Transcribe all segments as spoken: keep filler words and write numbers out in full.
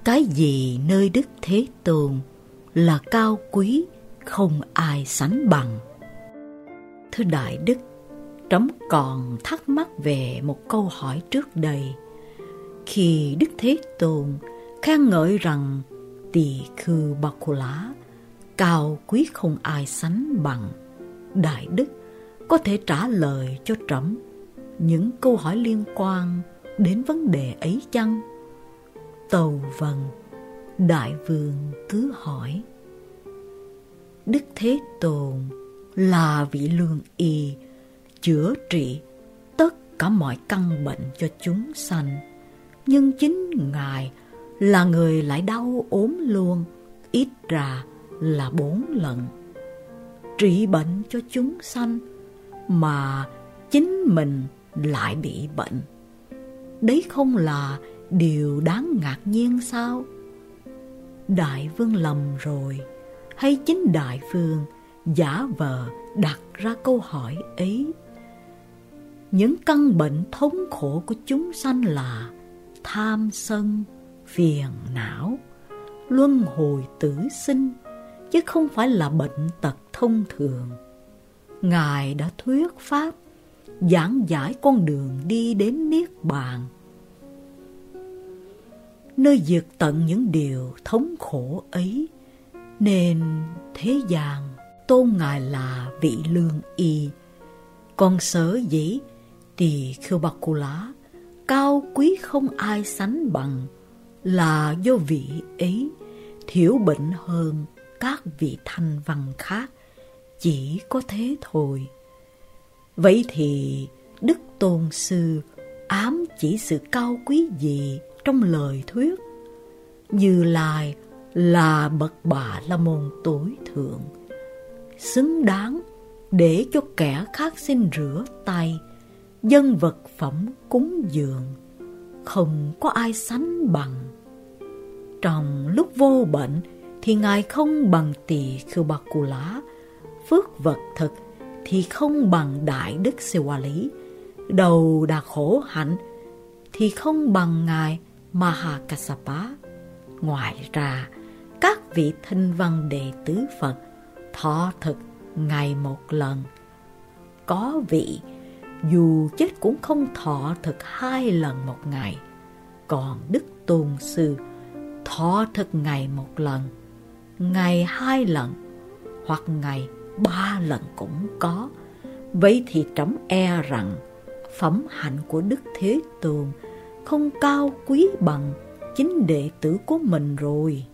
Cái gì nơi Đức Thế Tôn là cao quý, không ai sánh bằng. Thưa Đại Đức, trẫm còn thắc mắc về một câu hỏi trước đây. Khi Đức Thế Tôn khen ngợi rằng Tỳ Khưu Ba Cô Lá cao quý không ai sánh bằng, Đại Đức có thể trả lời cho trẫm những câu hỏi liên quan đến vấn đề ấy chăng? Tâu vâng. Đại vương cứ hỏi. Đức Thế Tôn là vị lương y, chữa trị tất cả mọi căn bệnh cho chúng sanh, nhưng chính Ngài là người lại đau ốm luôn, ít ra là bốn lần. Trị bệnh cho chúng sanh mà chính mình lại bị bệnh, đấy không là điều đáng ngạc nhiên sao? Đại vương lầm rồi, hay chính đại vương giả vờ đặt ra câu hỏi ấy? Những căn bệnh thống khổ của chúng sanh là tham sân, phiền não, luân hồi tử sinh, chứ không phải là bệnh tật thông thường. Ngài đã thuyết pháp, giảng giải con đường đi đến Niết Bàn, nơi diệt tận những điều thống khổ ấy, nên thế gian tôn Ngài là vị lương y. Còn sở dĩ Tỳ Khưu Ba Cô Lá cao quý không ai sánh bằng là do vị ấy thiểu bệnh hơn các vị thanh văn khác, chỉ có thế thôi. Vậy thì Đức Tôn Sư ám chỉ sự cao quý gì trong lời thuyết? Như Lai là bậc Bà La Môn tối thượng, xứng đáng để cho kẻ khác xin rửa tay, dâng vật phẩm cúng dường, không có ai sánh bằng. Trong lúc vô bệnh thì Ngài không bằng Tỳ Khưu Ba Cô Lá, phước vật thực thì không bằng Đại Đức Siwa Lý, đầu đà khổ hạnh thì không bằng Ngài Mahakassapa. Ngoài ra, các vị thanh văn đệ tử Phật thọ thực ngày một lần. Có vị dù chết cũng không thọ thực hai lần một ngày. Còn Đức Tôn Sư thọ thực ngày một lần, ngày hai lần, hoặc ngày ba lần cũng có. Vậy thì trẫm e rằng phẩm hạnh của Đức Thế Tôn không cao quý bằng chính đệ tử của mình rồi.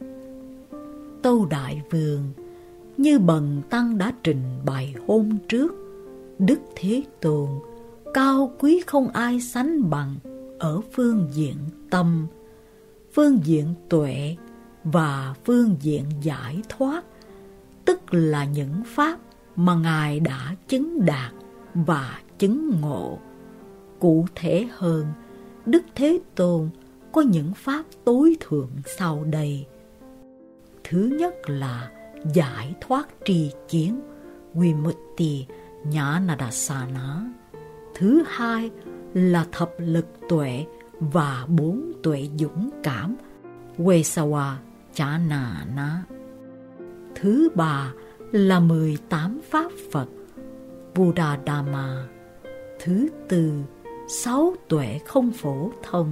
Tâu Đại Vương, như bần tăng đã trình bày hôm trước, Đức Thế Tôn cao quý không ai sánh bằng ở phương diện tâm, phương diện tuệ và phương diện giải thoát, tức là những pháp mà Ngài đã chứng đạt và chứng ngộ. Cụ thể hơn, Đức Thế Tôn có những pháp tối thượng sau đây. Thứ nhất là giải thoát tri kiến, Vimutti Ñāṇadassana. Thứ hai là thập lực tuệ và bốn tuệ dũng cảm, Vesawa Chāṇāna. Thứ ba là mười tám pháp Phật, Buddha Dhamma. Thứ tư, sáu tuệ không phổ thông,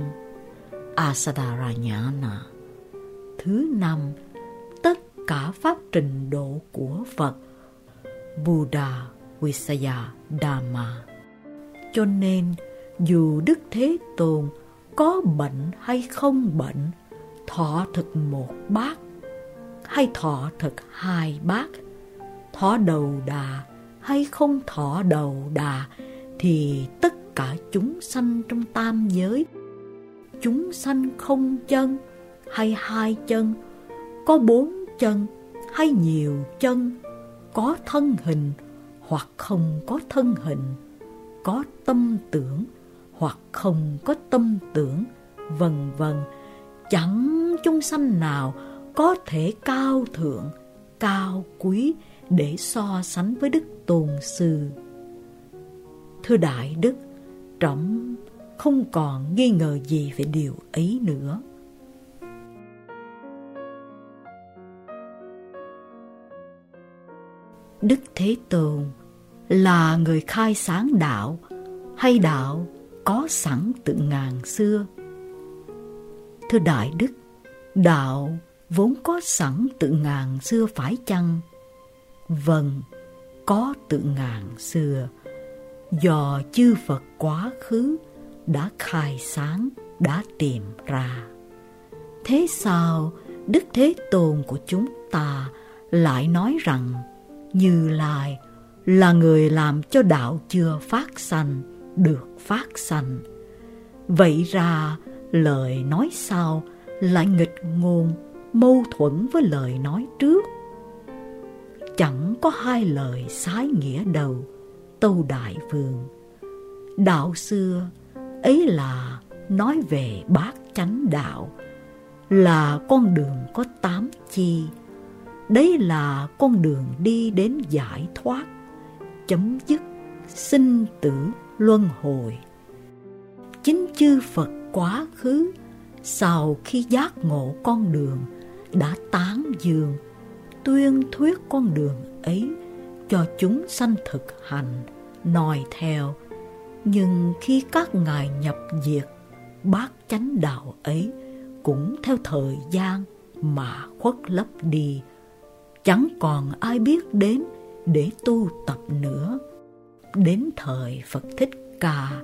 Asadharayana. Thứ năm, tất cả pháp trình độ của Phật, Buddha Visaya Dhamma. Cho nên, dù Đức Thế Tôn có bệnh hay không bệnh, thọ thực một bát hay thọ thực hai bát, thọ đầu đà hay không thọ đầu đà, thì tất cả chúng sanh trong tam giới, chúng sanh không chân hay hai chân, có bốn chân hay nhiều chân, có thân hình hoặc không có thân hình, có tâm tưởng hoặc không có tâm tưởng, vân vân, chẳng chúng sanh nào có thể cao thượng, cao quý để so sánh với Đức Tôn Sư. Thưa Đại Đức, trẫm không còn nghi ngờ gì về điều ấy nữa. Đức Thế Tôn là người khai sáng đạo, hay đạo có sẵn từ ngàn xưa? Thưa Đại Đức, đạo vốn có sẵn từ ngàn xưa phải chăng? Vâng, có từ ngàn xưa, do chư Phật quá khứ đã khai sáng, đã tìm ra. Thế sao Đức Thế Tôn của chúng ta lại nói rằng Như Lai là người làm cho đạo chưa phát sanh được phát sanh? Vậy ra lời nói sau lại nghịch ngôn, mâu thuẫn với lời nói trước. Chẳng có hai lời sái nghĩa đâu, Tâu Đại Vương. Đạo xưa ấy là nói về bát chánh đạo, là con đường có tám chi. Đấy là con đường đi đến giải thoát, chấm dứt sinh tử luân hồi. Chính chư Phật quá khứ sau khi giác ngộ con đường đã tán dương, tuyên thuyết con đường ấy cho chúng sanh thực hành, noi theo. Nhưng khi các ngài nhập diệt, bát chánh đạo ấy cũng theo thời gian mà khuất lấp đi, chẳng còn ai biết đến để tu tập nữa. Đến thời Phật Thích Ca,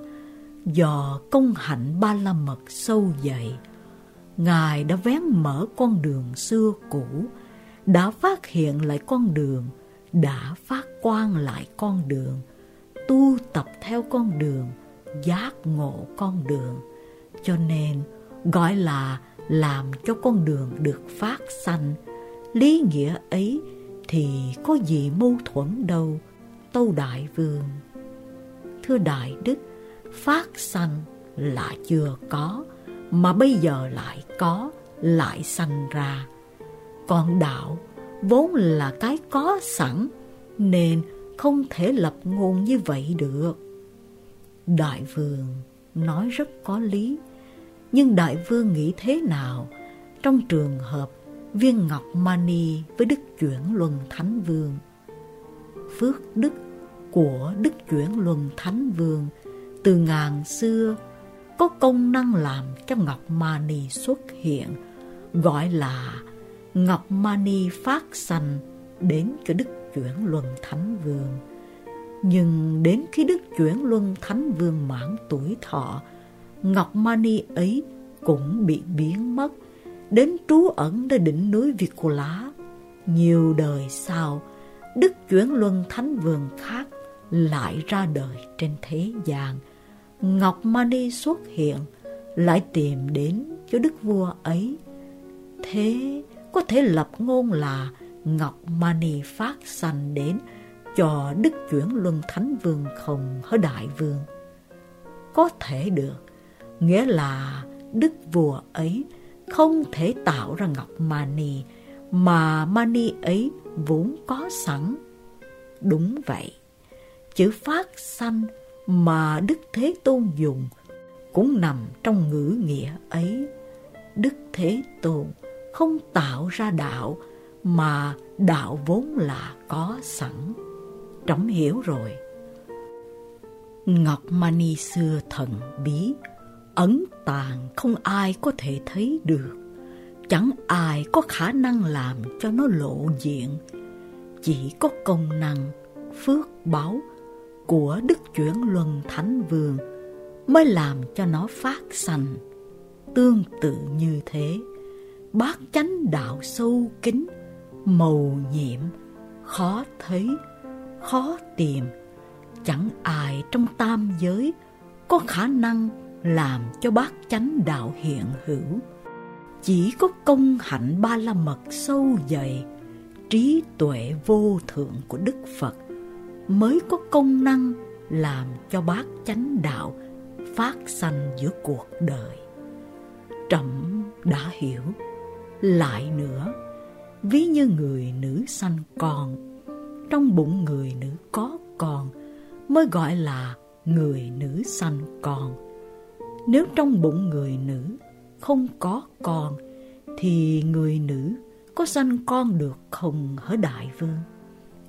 do công hạnh ba la mật sâu dày, ngài đã vén mở con đường xưa cũ, đã phát hiện lại con đường, đã phát quang lại con đường, tu tập theo con đường, giác ngộ con đường. Cho nên gọi là làm cho con đường được phát sanh. Lý nghĩa ấy thì có gì mâu thuẫn đâu, Tâu Đại Vương. Thưa Đại Đức, phát sanh là chưa có, mà bây giờ lại có, lại sanh ra. Còn đạo vốn là cái có sẵn, nên không thể lập ngôn như vậy được. Đại Vương nói rất có lý, nhưng Đại Vương nghĩ thế nào trong trường hợp Viên Ngọc Mani với Đức Chuyển Luân Thánh Vương? Phước đức của Đức Chuyển Luân Thánh Vương từ ngàn xưa có công năng làm cho Ngọc Mani xuất hiện, gọi là Ngọc Mani phát sanh đến cho Đức Chuyển Luân Thánh Vương. Nhưng đến khi Đức Chuyển Luân Thánh Vương mãn tuổi thọ, Ngọc Mani ấy cũng bị biến mất, đến trú ẩn nơi đỉnh núi Việt Lá. Nhiều đời sau, Đức Chuyển Luân Thánh Vương khác lại ra đời trên thế gian. Ngọc Mani xuất hiện, lại tìm đến cho đức vua ấy. Thế có thể lập ngôn là Ngọc Mani phát sanh đến cho Đức Chuyển Luân Thánh Vương không hả Đại Vương? Có thể được, nghĩa là đức vua ấy không thể tạo ra Ngọc Mani, mà Mani ấy vốn có sẵn. Đúng vậy, chữ phát sanh mà Đức Thế Tôn dùng cũng nằm trong ngữ nghĩa ấy. Đức Thế Tôn không tạo ra đạo, mà đạo vốn là có sẵn. Trẫm hiểu rồi. Ngọc Mani xưa thần bí, ẩn tàng không ai có thể thấy được, chẳng ai có khả năng làm cho nó lộ diện. Chỉ có công năng phước báu của Đức Chuyển Luân Thánh Vương mới làm cho nó phát sanh. Tương tự như thế, bát chánh đạo sâu kín, mầu nhiệm, khó thấy, khó tìm, chẳng ai trong tam giới có khả năng làm cho bát chánh đạo hiện hữu. Chỉ có công hạnh ba la mật sâu dày, trí tuệ vô thượng của Đức Phật mới có công năng làm cho bát chánh đạo phát sanh giữa cuộc đời. Trẫm đã hiểu. Lại nữa, ví như người nữ sanh con, trong bụng người nữ có con mới gọi là người nữ sanh con. Nếu trong bụng người nữ không có con, thì người nữ có sanh con được không hả Đại Vương?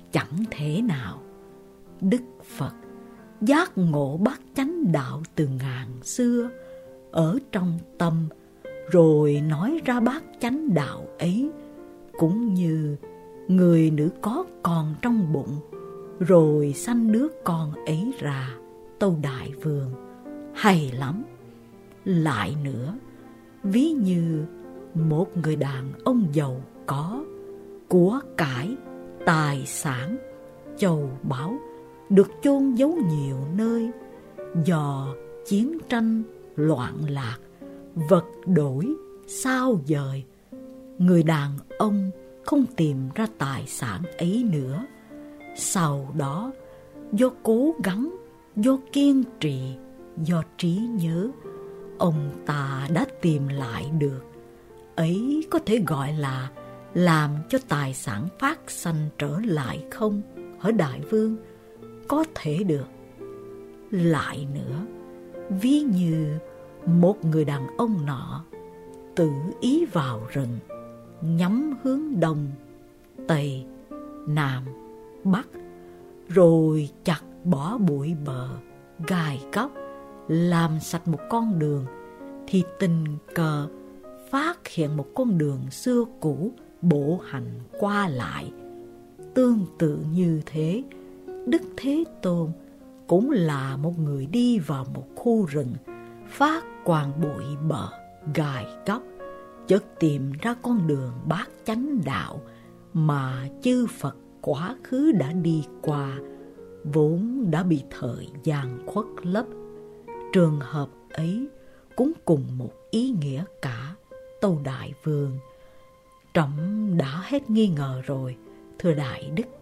chẳng thể nào. Đức Phật giác ngộ bát chánh đạo từ ngàn xưa ở trong tâm, rồi nói ra bát chánh đạo ấy, cũng như người nữ có con trong bụng, rồi sanh đứa con ấy ra. Tâu Đại Vương: hay lắm. Lại nữa, ví như một người đàn ông giàu có, của cải, tài sản, châu báu được chôn giấu nhiều nơi, do chiến tranh, loạn lạc, vật đổi, sao dời. Người đàn ông không tìm ra tài sản ấy nữa. Sau đó, do cố gắng, do kiên trì, do trí nhớ, ông ta đã tìm lại được. Ấy có thể gọi là làm cho tài sản phát sanh trở lại không, hỡi Đại Vương? Có thể được. Lại nữa, ví như một người đàn ông nọ tự ý vào rừng, nhắm hướng đông, tây, nam, bắc, rồi chặt bỏ bụi bợ, gai góc, làm sạch một con đường, thì tình cờ phát hiện một con đường xưa cũ bộ hành qua lại. Tương tự như thế, Đức Thế Tôn cũng là một người đi vào một khu rừng, phát quang bụi bợ, gai góc, chợt tìm ra con đường bát chánh đạo mà chư Phật quá khứ đã đi qua, vốn đã bị thời gian khuất lấp. Trường hợp ấy cũng cùng một ý nghĩa cả. Tâu Đại Vương: trẫm đã hết nghi ngờ rồi, thưa Đại Đức.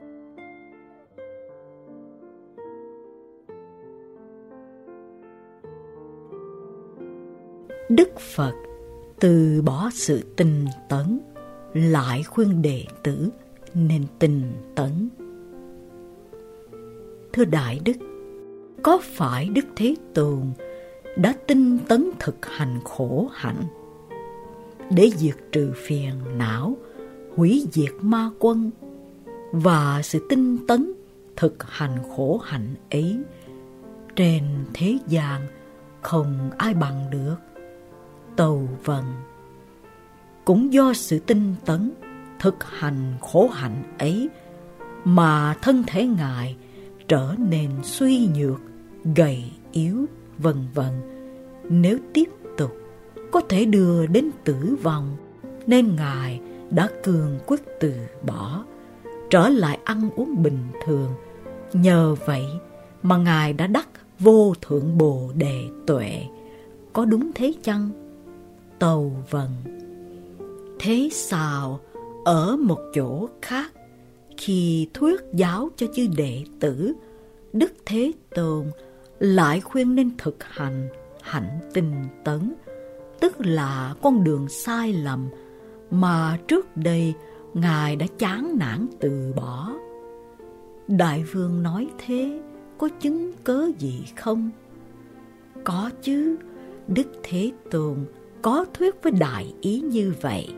Đức Phật từ bỏ sự tinh tấn, lại khuyên đệ tử nên tinh tấn. Thưa Đại Đức, có phải Đức Thế Tôn đã tinh tấn thực hành khổ hạnh để diệt trừ phiền não, hủy diệt ma quân, và sự tinh tấn thực hành khổ hạnh ấy trên thế gian không ai bằng được? Tâu vâng. Cũng do sự tinh tấn thực hành khổ hạnh ấy mà thân thể Ngài trở nên suy nhược, gầy yếu, vân vân. Nếu tiếp tục có thể đưa đến tử vong, nên Ngài đã cương quyết từ bỏ, trở lại ăn uống bình thường. Nhờ vậy mà Ngài đã đắc vô thượng Bồ Đề tuệ. Có đúng thế chăng? Tâu vâng. Thế sao ở một chỗ khác, khi thuyết giáo cho chư đệ tử, Đức Thế Tôn lại khuyên nên thực hành hạnh tinh tấn, tức là con đường sai lầm mà trước đây Ngài đã chán nản từ bỏ? Đại Vương nói thế có chứng cớ gì không? Có chứ. Đức Thế Tôn có thuyết với đại ý như vậy: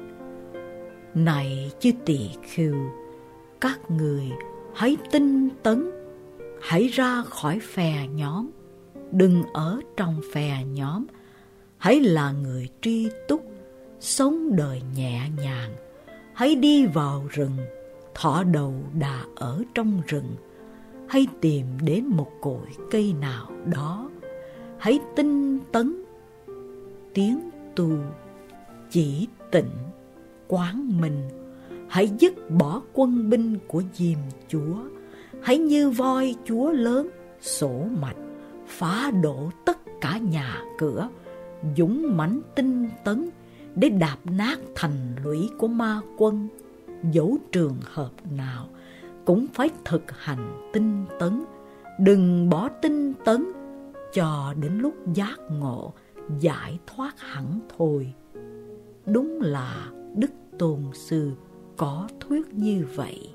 này chư tỳ khưu, các người hãy tinh tấn, hãy ra khỏi phe nhóm, đừng ở trong phe nhóm, hãy là người tri túc, sống đời nhẹ nhàng, hãy đi vào rừng, thọ đầu đà ở trong rừng, hãy tìm đến một cội cây nào đó, hãy tinh tấn, tiến tu, chỉ tịnh, quán minh, hãy dứt bỏ quân binh của Diêm Chúa, hãy như voi chúa lớn, sổ mạch, phá đổ tất cả nhà cửa, dũng mãnh tinh tấn để đạp nát thành lũy của ma quân. Dẫu trường hợp nào cũng phải thực hành tinh tấn, đừng bỏ tinh tấn cho đến lúc giác ngộ, giải thoát hẳn thôi. Đúng là Đức Tôn Sư có thuyết như vậy.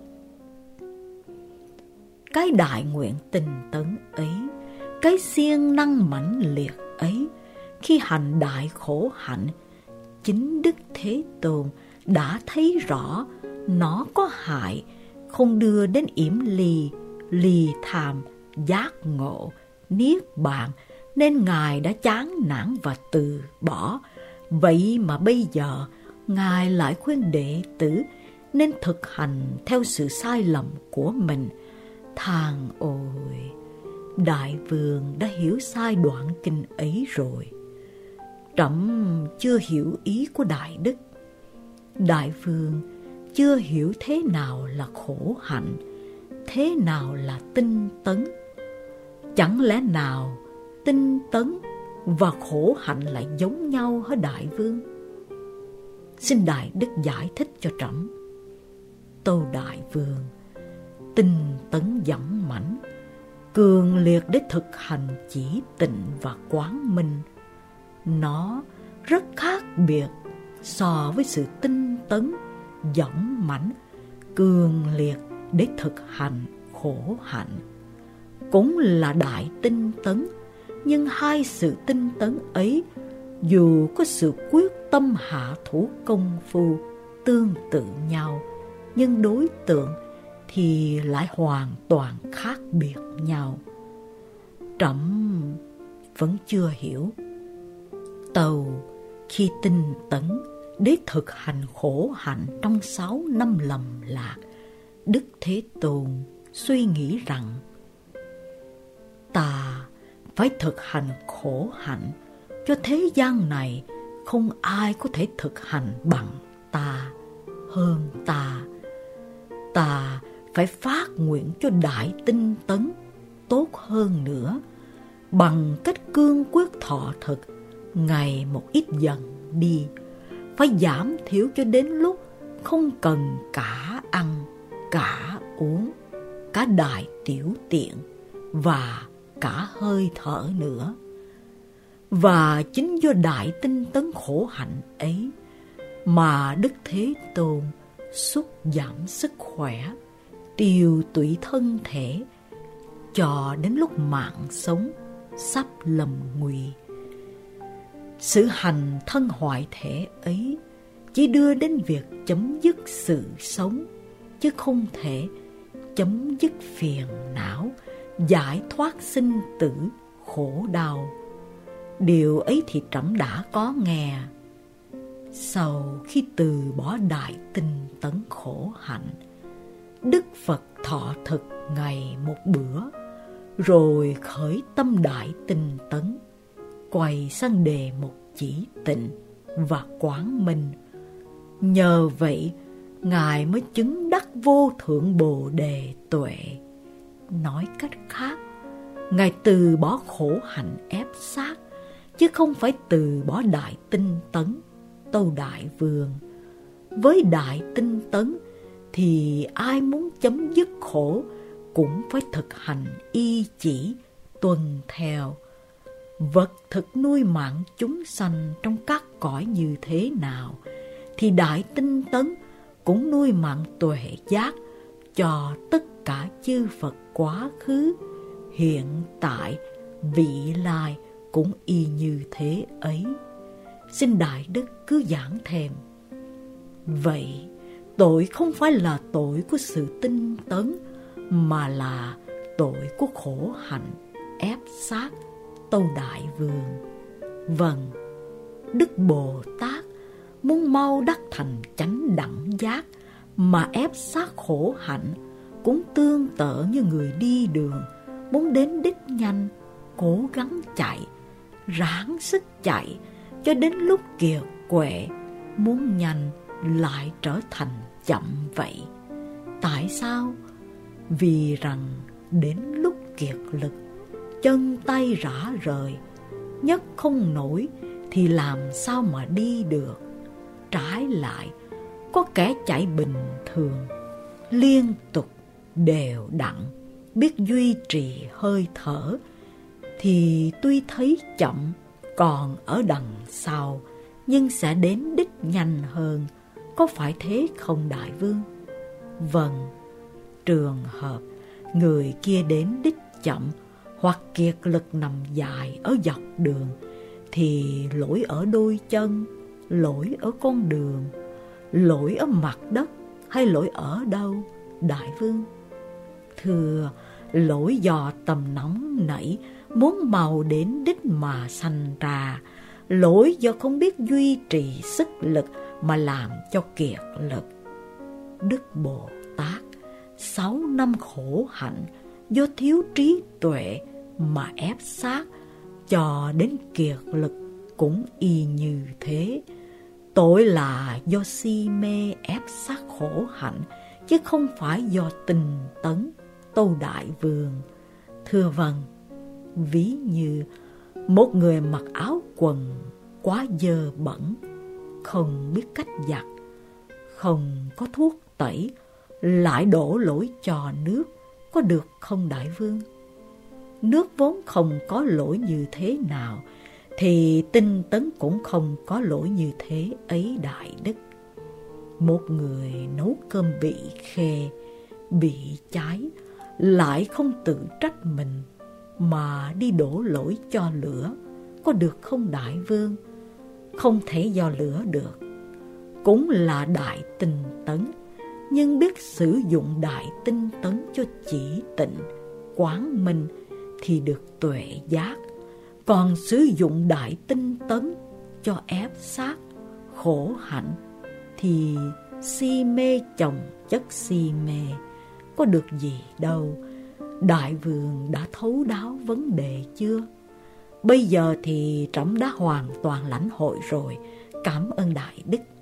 Cái đại nguyện tinh tấn ấy, cái siêng năng mãnh liệt ấy, khi hành đại khổ hạnh, chính Đức Thế Tôn đã thấy rõ nó có hại, không đưa đến yểm ly, ly tham, giác ngộ, niết bàn, nên Ngài đã chán nản và từ bỏ. Vậy mà bây giờ Ngài lại khuyên đệ tử nên thực hành theo sự sai lầm của mình. Thang ôi, Đại Vương đã hiểu sai đoạn kinh ấy rồi. Trẫm chưa hiểu ý của Đại Đức. Đại Vương chưa hiểu thế nào là khổ hạnh, thế nào là tinh tấn. Chẳng lẽ nào tinh tấn và khổ hạnh lại giống nhau hả Đại Vương? Xin Đại Đức giải thích cho trẫm. Tâu Đại Vương, tinh tấn dũng mãnh, cường liệt để thực hành chỉ tịnh và quán minh. Nó rất khác biệt so với sự tinh tấn, dũng mãnh, cường liệt để thực hành khổ hạnh. Cũng là đại tinh tấn, nhưng hai sự tinh tấn ấy, dù có sự quyết tâm hạ thủ công phu tương tự nhau, nhưng đối tượng thì lại hoàn toàn khác biệt nhau. Trẫm vẫn chưa hiểu. Tâu, khi tinh tấn để thực hành khổ hạnh trong sáu năm lầm lạc, Đức Thế Tôn suy nghĩ rằng ta phải thực hành khổ hạnh, cho thế gian này không ai có thể thực hành bằng ta, hơn ta. Ta phải phát nguyện cho đại tinh tấn tốt hơn nữa, bằng cách cương quyết thọ thực, ngày một ít dần đi, phải giảm thiểu cho đến lúc không cần cả ăn, cả uống, cả đại tiểu tiện và cả hơi thở nữa. Và chính do đại tinh tấn khổ hạnh ấy mà Đức Thế Tôn sút giảm sức khỏe, tiêu tụy thân thể, cho đến lúc mạng sống sắp lầm nguy. Sự hành thân hoại thể ấy chỉ đưa đến việc chấm dứt sự sống, chứ không thể chấm dứt phiền não, giải thoát sinh tử khổ đau. Điều ấy thì trẫm đã có nghe. Sau khi từ bỏ đại tinh tấn khổ hạnh, Đức Phật thọ thực ngày một bữa, rồi khởi tâm đại tinh tấn, quay sang đề mục chỉ tịnh và quán minh. Nhờ vậy, Ngài mới chứng đắc vô thượng Bồ Đề tuệ. Nói cách khác, Ngài từ bỏ khổ hạnh ép sát, chứ không phải từ bỏ đại tinh tấn. Tâu Đại Vương, với đại tinh tấn thì ai muốn chấm dứt khổ cũng phải thực hành y chỉ, tuân theo. Vật thực nuôi mạng chúng sanh trong các cõi như thế nào, thì đại tinh tấn cũng nuôi mạng tuệ giác cho tất cả chư Phật quá khứ, hiện tại, vị lai cũng y như thế ấy. Xin Đại Đức cứ giảng thêm. Vậy tội không phải là tội của sự tinh tấn, mà là tội của khổ hạnh ép sát. Tâu Đại Vương, vâng, Đức Bồ Tát muốn mau đắc thành chánh đẳng giác, mà ép sát khổ hạnh cũng tương tự như người đi đường muốn đến đích nhanh, cố gắng chạy, ráng sức chạy cho đến lúc kiệt quệ, muốn nhanh lại trở thành chậm vậy. Tại sao? Vì rằng đến lúc kiệt lực, chân tay rã rời, nhấc không nổi thì làm sao mà đi được. Trái lại, có kẻ chạy bình thường, liên tục, đều đặn, biết duy trì hơi thở, thì tuy thấy chậm còn ở đằng sau, nhưng sẽ đến đích nhanh hơn. Có phải thế không Đại Vương? Vâng, trường hợp người kia đến đích chậm hoặc kiệt lực nằm dài ở dọc đường, thì lỗi ở đôi chân, lỗi ở con đường, lỗi ở mặt đất hay lỗi ở đâu đại vương? Thưa, lỗi do tâm nóng nảy, muốn màu đến đích mà sanh ra, lỗi do không biết duy trì sức lực mà làm cho kiệt lực. Đức Bồ Tát sáu năm khổ hạnh do thiếu trí tuệ mà ép xác cho đến kiệt lực cũng y như thế. Tội là do si mê ép xác khổ hạnh, chứ không phải do tinh tấn, Tâu Đại Vương. Thưa vâng, ví như một người mặc áo quần quá dơ bẩn, không biết cách giặt, không có thuốc tẩy, lại đổ lỗi cho nước, có được không đại vương? Nước vốn không có lỗi như thế nào, thì tinh tấn cũng không có lỗi như thế ấy đại đức. Một người nấu cơm bị khê, bị cháy, lại không tự trách mình, mà đi đổ lỗi cho lửa, có được không đại vương? Không thể do lửa được. Cũng là đại tinh tấn, nhưng biết sử dụng đại tinh tấn cho chỉ tịnh, quán minh thì được tuệ giác. Còn sử dụng đại tinh tấn cho ép sát, khổ hạnh thì si mê chồng chất si mê, có được gì đâu. Đại vương đã thấu đáo vấn đề chưa? Bây giờ thì trẫm đã hoàn toàn lãnh hội rồi. Cảm ơn đại đức.